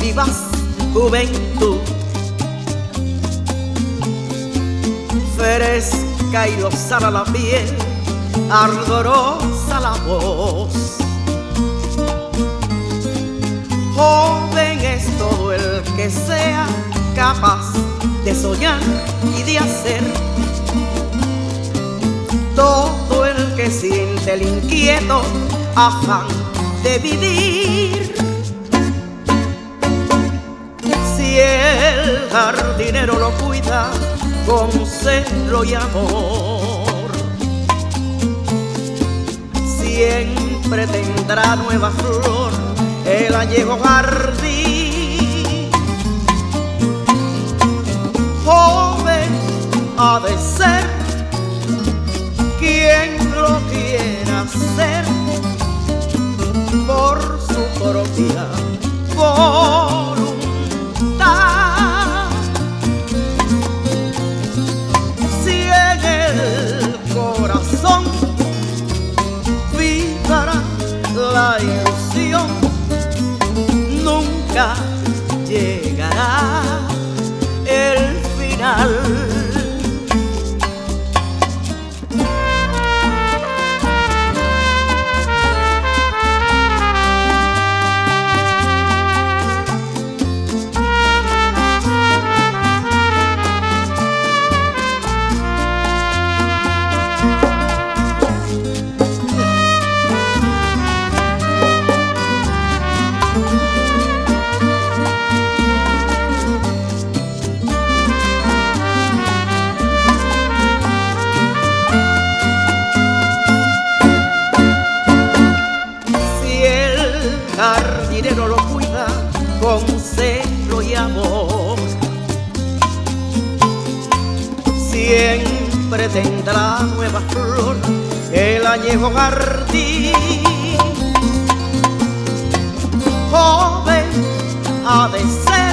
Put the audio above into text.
vivaz juventud, fresca y lozana la piel, ardorosa la voz. Joven es todo el que sea capaz de soñar y de hacer, todo el que siente el inquieto afán de vivir. Si el jardinero lo cuida con celo y amor, siempre tendrá nueva flor el añejo jardín. Joven ha de ser quien lo quiera hacer por su propia voluntad. Si en el corazón vibrará la ilusión, nunca llegará el final. Jardinero lo cuida con celo y amor, siempre tendrá nueva flor el añejo jardín. Joven ha de ser